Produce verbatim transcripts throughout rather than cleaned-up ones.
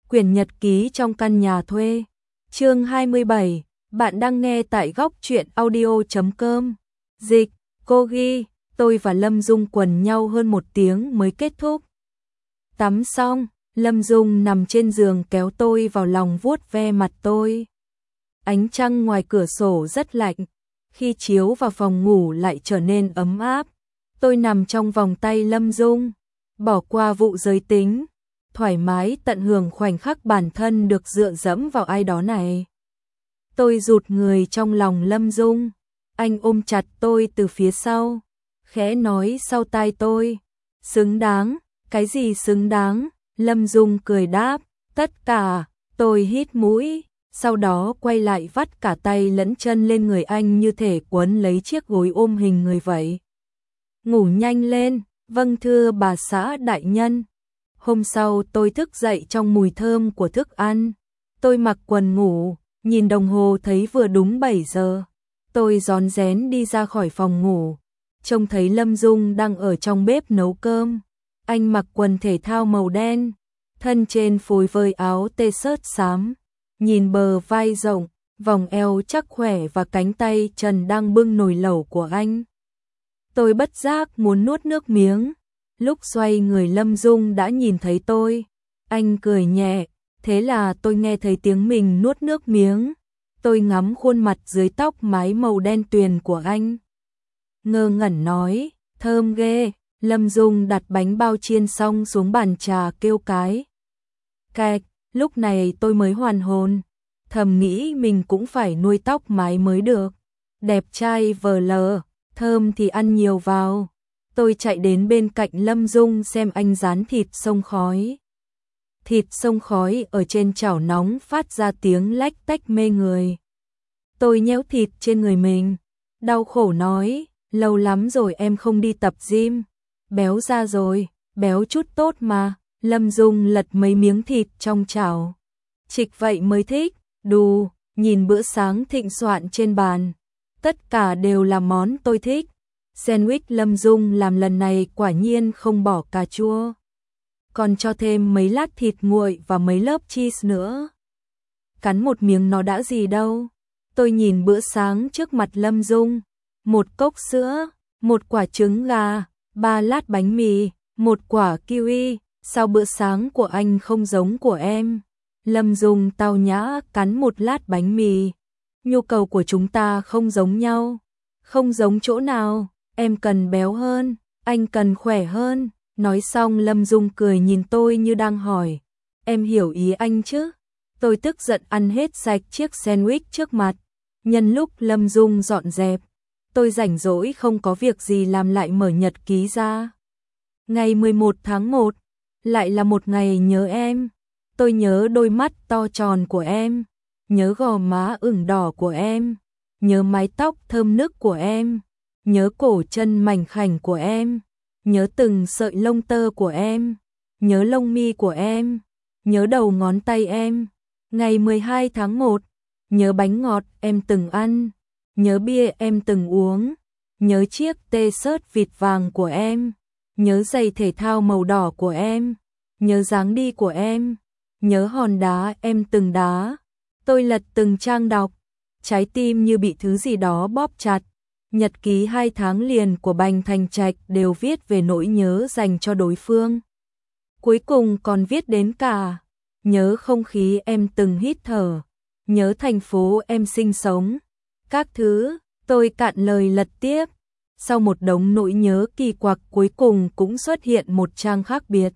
Quyển nhật ký trong căn nhà thuê. Chương hai mươi bảy, bạn đang nghe tại góc truyện audio chấm com. Dịch, cô ghi, tôi và Lâm Dung quần nhau hơn một tiếng mới kết thúc. Tắm xong, Lâm Dung nằm trên giường kéo tôi vào lòng vuốt ve mặt tôi. Ánh trăng ngoài cửa sổ rất lạnh, khi chiếu vào phòng ngủ lại trở nên ấm áp. Tôi nằm trong vòng tay Lâm Dung, bỏ qua vụ giới tính, thoải mái tận hưởng khoảnh khắc bản thân được dựa dẫm vào ai đó này. Tôi rụt người trong lòng Lâm Dung, anh ôm chặt tôi từ phía sau, khẽ nói sau tai tôi, xứng đáng, cái gì xứng đáng, Lâm Dung cười đáp, tất cả. Tôi hít mũi, sau đó quay lại vắt cả tay lẫn chân lên người anh như thể quấn lấy chiếc gối ôm hình người vậy. Ngủ nhanh lên, vâng thưa bà xã đại nhân. Hôm sau tôi thức dậy trong mùi thơm của thức ăn. Tôi mặc quần ngủ, nhìn đồng hồ thấy vừa đúng bảy giờ. Tôi rón rén đi ra khỏi phòng ngủ, trông thấy Lâm Dung đang ở trong bếp nấu cơm. Anh mặc quần thể thao màu đen, thân trên phối với áo t-shirt xám. Nhìn bờ vai rộng, vòng eo chắc khỏe và cánh tay trần đang bưng nồi lẩu của anh. Tôi bất giác muốn nuốt nước miếng. Lúc xoay người Lâm Dung đã nhìn thấy tôi. Anh cười nhẹ, thế là tôi nghe thấy tiếng mình nuốt nước miếng. Tôi ngắm khuôn mặt dưới tóc mái màu đen tuyền của anh. Ngơ ngẩn nói, thơm ghê. Lâm Dung đặt bánh bao chiên xong xuống bàn trà kêu cái. Cạch, lúc này tôi mới hoàn hồn. Thầm nghĩ mình cũng phải nuôi tóc mái mới được. Đẹp trai vờ lờ, thơm thì ăn nhiều vào. Tôi chạy đến bên cạnh Lâm Dung xem anh rán thịt xông khói. Thịt xông khói ở trên chảo nóng phát ra tiếng lách tách mê người. Tôi nhéo thịt trên người mình, đau khổ nói, lâu lắm rồi em không đi tập gym. Béo ra rồi, béo chút tốt mà. Lâm Dung lật mấy miếng thịt trong chảo. Trịch vậy mới thích, đù, nhìn bữa sáng thịnh soạn trên bàn. Tất cả đều là món tôi thích. Sandwich Lâm Dung làm lần này quả nhiên không bỏ cà chua, còn cho thêm mấy lát thịt nguội và mấy lớp cheese nữa. Cắn một miếng nó đã gì đâu. Tôi nhìn bữa sáng trước mặt Lâm Dung, một cốc sữa, một quả trứng gà, ba lát bánh mì, một quả kiwi. Sao bữa sáng của anh không giống của em? Lâm Dung tao nhã cắn một lát bánh mì. Nhu cầu của chúng ta không giống nhau. Không giống chỗ nào? Em cần béo hơn, anh cần khỏe hơn. Nói xong Lâm Dung cười nhìn tôi như đang hỏi, em hiểu ý anh chứ? Tôi tức giận ăn hết sạch chiếc sandwich trước mặt. Nhân lúc Lâm Dung dọn dẹp, tôi rảnh rỗi không có việc gì làm lại mở nhật ký ra. Ngày mười một tháng một, lại là một ngày nhớ em. Tôi nhớ đôi mắt to tròn của em, nhớ gò má ửng đỏ của em, nhớ mái tóc thơm nức của em, nhớ cổ chân mảnh khảnh của em, nhớ từng sợi lông tơ của em, nhớ lông mi của em, nhớ đầu ngón tay em. Ngày mười hai tháng một, nhớ bánh ngọt em từng ăn, nhớ bia em từng uống, nhớ chiếc t-shirt vịt vàng của em, nhớ giày thể thao màu đỏ của em, nhớ dáng đi của em, nhớ hòn đá em từng đá. Tôi lật từng trang đọc, trái tim như bị thứ gì đó bóp chặt. Nhật ký hai tháng liền của Bành Thành Trạch đều viết về nỗi nhớ dành cho đối phương. Cuối cùng còn viết đến cả nhớ không khí em từng hít thở, nhớ thành phố em sinh sống. Các thứ, tôi cạn lời lật tiếp. Sau một đống nỗi nhớ kỳ quặc cuối cùng cũng xuất hiện một trang khác biệt.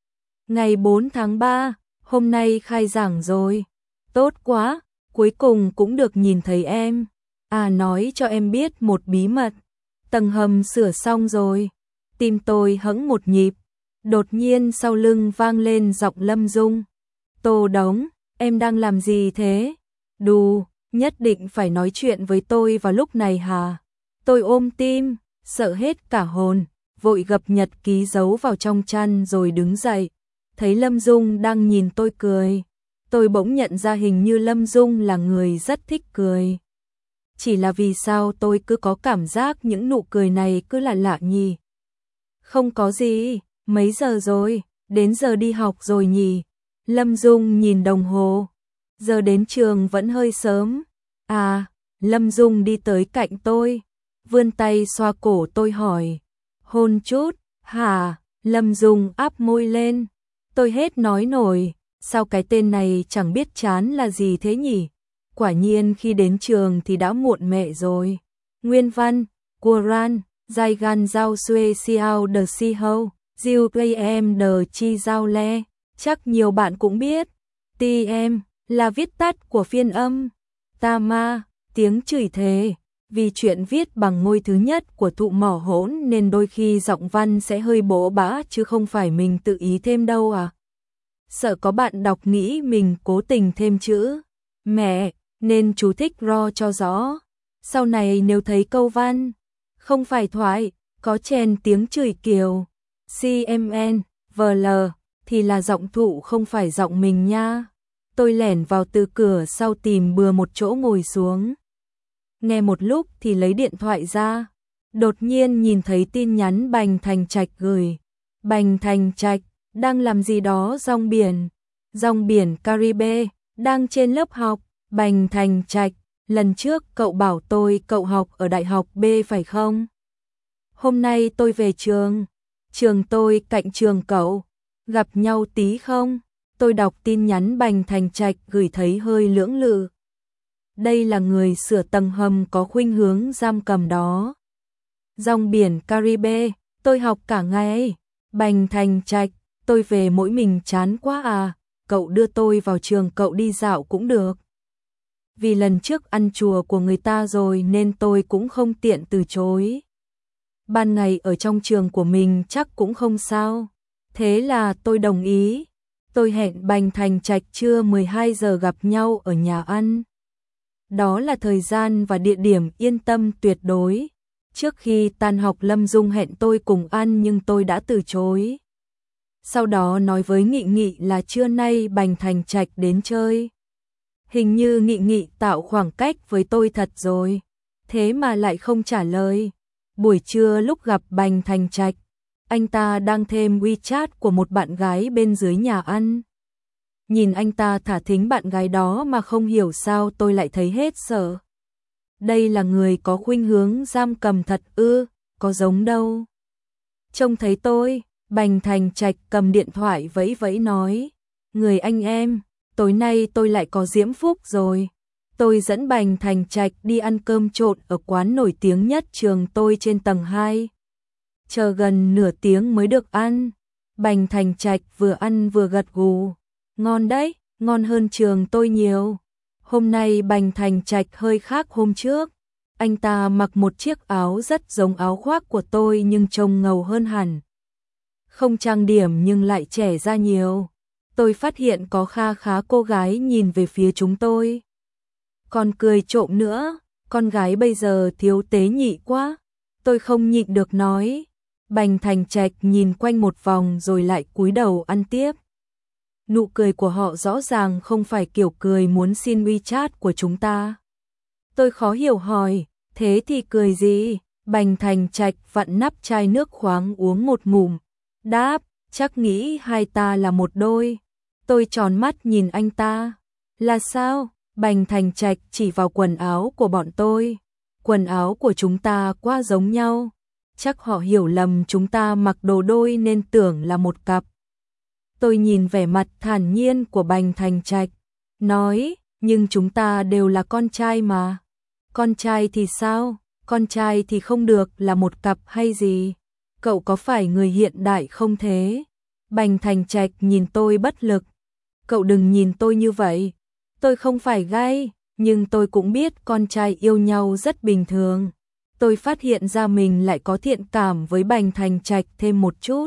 Ngày bốn tháng ba, hôm nay khai giảng rồi. Tốt quá, cuối cùng cũng được nhìn thấy em. À nói cho em biết một bí mật. Tầng hầm sửa xong rồi. Tim tôi hững một nhịp. Đột nhiên sau lưng vang lên giọng Lâm Dung. Tô Đống, em đang làm gì thế? Đù, nhất định phải nói chuyện với tôi vào lúc này hả? Tôi ôm tim, sợ hết cả hồn, vội gập nhật ký giấu vào trong chăn rồi đứng dậy. Thấy Lâm Dung đang nhìn tôi cười. Tôi bỗng nhận ra hình như Lâm Dung là người rất thích cười. Chỉ là vì sao tôi cứ có cảm giác những nụ cười này cứ là lạ nhỉ? Không có gì, mấy giờ rồi, đến giờ đi học rồi nhỉ? Lâm Dung nhìn đồng hồ. Giờ đến trường vẫn hơi sớm. À, Lâm Dung đi tới cạnh tôi, vươn tay xoa cổ tôi hỏi. Hôn chút, hả? Lâm Dung áp môi lên. Tôi hết nói nổi, sao cái tên này chẳng biết chán là gì thế nhỉ? Quả nhiên khi đến trường thì đã muộn mẹ rồi. Nguyên văn, Quran, Giai gan giao xuê siao đờ si hâu, diêu gây em đờ chi giao le. Chắc nhiều bạn cũng biết. Ti em là viết tắt của phiên âm. Ta ma, tiếng chửi thề. Vì chuyện viết bằng ngôi thứ nhất của thụ mỏ hỗn nên đôi khi giọng văn sẽ hơi bỗ bã chứ không phải mình tự ý thêm đâu à. Sợ có bạn đọc nghĩ mình cố tình thêm chữ mẹ nên chú thích ro cho rõ. Sau này nếu thấy câu văn không phải thoại, có chèn tiếng chửi kiều, cmn, vl thì là giọng thụ không phải giọng mình nha. Tôi lẻn vào từ cửa sau tìm bừa một chỗ ngồi xuống. Nghe một lúc thì lấy điện thoại ra. Đột nhiên nhìn thấy tin nhắn Bành Thành Trạch gửi. Bành Thành Trạch, đang làm gì đó rong biển. Rong biển Caribe, đang trên lớp học. Bành Thành Trạch, lần trước cậu bảo tôi cậu học ở đại học B phải không? Hôm nay tôi về trường. Trường tôi cạnh trường cậu. Gặp nhau tí không? Tôi đọc tin nhắn Bành Thành Trạch gửi thấy hơi lưỡng lự. Đây là người sửa tầng hầm có khuynh hướng giam cầm đó. Rong biển Caribe, tôi học cả ngày. Bành Thành Trạch, tôi về mỗi mình chán quá à, cậu đưa tôi vào trường cậu đi dạo cũng được. Vì lần trước ăn chùa của người ta rồi nên tôi cũng không tiện từ chối. Ban ngày ở trong trường của mình chắc cũng không sao. Thế là tôi đồng ý. Tôi hẹn Bành Thành Trạch trưa mười hai giờ gặp nhau ở nhà ăn. Đó là thời gian và địa điểm yên tâm tuyệt đối. Trước khi tan học Lâm Dung hẹn tôi cùng ăn nhưng tôi đã từ chối. Sau đó nói với Nghị Nghị là trưa nay Bành Thành Trạch đến chơi. Hình như Nghị Nghị tạo khoảng cách với tôi thật rồi. Thế mà lại không trả lời. Buổi trưa lúc gặp Bành Thành Trạch, anh ta đang thêm WeChat của một bạn gái bên dưới nhà ăn. Nhìn anh ta thả thính bạn gái đó mà không hiểu sao tôi lại thấy hết sợ. Đây là người có khuynh hướng giam cầm thật ư, có giống đâu. Trông thấy tôi, Bành Thành Trạch cầm điện thoại vẫy vẫy nói. Người anh em, tối nay tôi lại có diễm phúc rồi. Tôi dẫn Bành Thành Trạch đi ăn cơm trộn ở quán nổi tiếng nhất trường tôi trên tầng hai. Chờ gần nửa tiếng mới được ăn. Bành Thành Trạch vừa ăn vừa gật gù. Ngon đấy, ngon hơn trường tôi nhiều. Hôm nay Bành Thành Trạch hơi khác hôm trước. Anh ta mặc một chiếc áo rất giống áo khoác của tôi nhưng trông ngầu hơn hẳn. Không trang điểm nhưng lại trẻ ra nhiều. Tôi phát hiện có kha khá cô gái nhìn về phía chúng tôi. Còn cười trộm nữa, con gái bây giờ thiếu tế nhị quá. Tôi không nhịn được nói. Bành Thành Trạch nhìn quanh một vòng rồi lại cúi đầu ăn tiếp. Nụ cười của họ rõ ràng không phải kiểu cười muốn xin WeChat của chúng ta. Tôi khó hiểu hỏi, thế thì cười gì? Bành Thành Trạch vặn nắp chai nước khoáng uống một ngụm. Đáp, chắc nghĩ hai ta là một đôi. Tôi tròn mắt nhìn anh ta. Là sao? Bành Thành Trạch chỉ vào quần áo của bọn tôi. Quần áo của chúng ta quá giống nhau. Chắc họ hiểu lầm chúng ta mặc đồ đôi nên tưởng là một cặp. Tôi nhìn vẻ mặt thản nhiên của Bành Thành Trạch, nói, nhưng chúng ta đều là con trai mà. Con trai thì sao? Con trai thì không được là một cặp hay gì? Cậu có phải người hiện đại không thế? Bành Thành Trạch nhìn tôi bất lực. Cậu đừng nhìn tôi như vậy. Tôi không phải gay, nhưng tôi cũng biết con trai yêu nhau rất bình thường. Tôi phát hiện ra mình lại có thiện cảm với Bành Thành Trạch thêm một chút.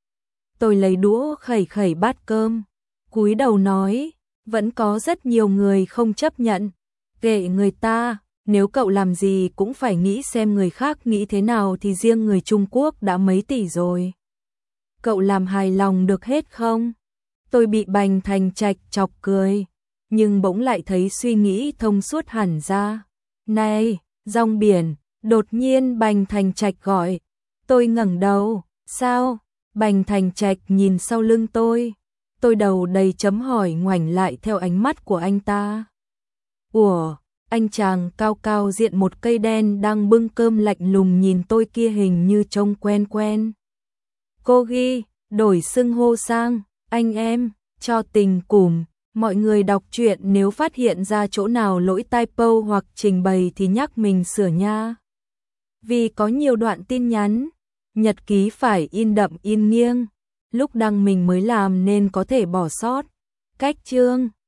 Tôi lấy đũa khẩy khẩy bát cơm, cúi đầu nói, vẫn có rất nhiều người không chấp nhận. Kệ người ta, nếu cậu làm gì cũng phải nghĩ xem người khác nghĩ thế nào thì riêng người Trung Quốc đã mấy tỷ rồi. Cậu làm hài lòng được hết không? Tôi bị Bành Thành Trạch chọc cười, nhưng bỗng lại thấy suy nghĩ thông suốt hẳn ra. Này, rong biển, đột nhiên Bành Thành Trạch gọi. Tôi ngẩng đầu, sao? Bành Thành Trạch nhìn sau lưng tôi. Tôi đầu đầy chấm hỏi ngoảnh lại theo ánh mắt của anh ta. Ủa, anh chàng cao cao diện một cây đen đang bưng cơm lạnh lùng nhìn tôi kia hình như trông quen quen. Cô ghi, đổi xưng hô sang, anh em, cho tình cùm. Mọi người đọc truyện nếu phát hiện ra chỗ nào lỗi typo hoặc trình bày thì nhắc mình sửa nha. Vì có nhiều đoạn tin nhắn, nhật ký phải in đậm in nghiêng, lúc đăng mình mới làm nên có thể bỏ sót. Cách chương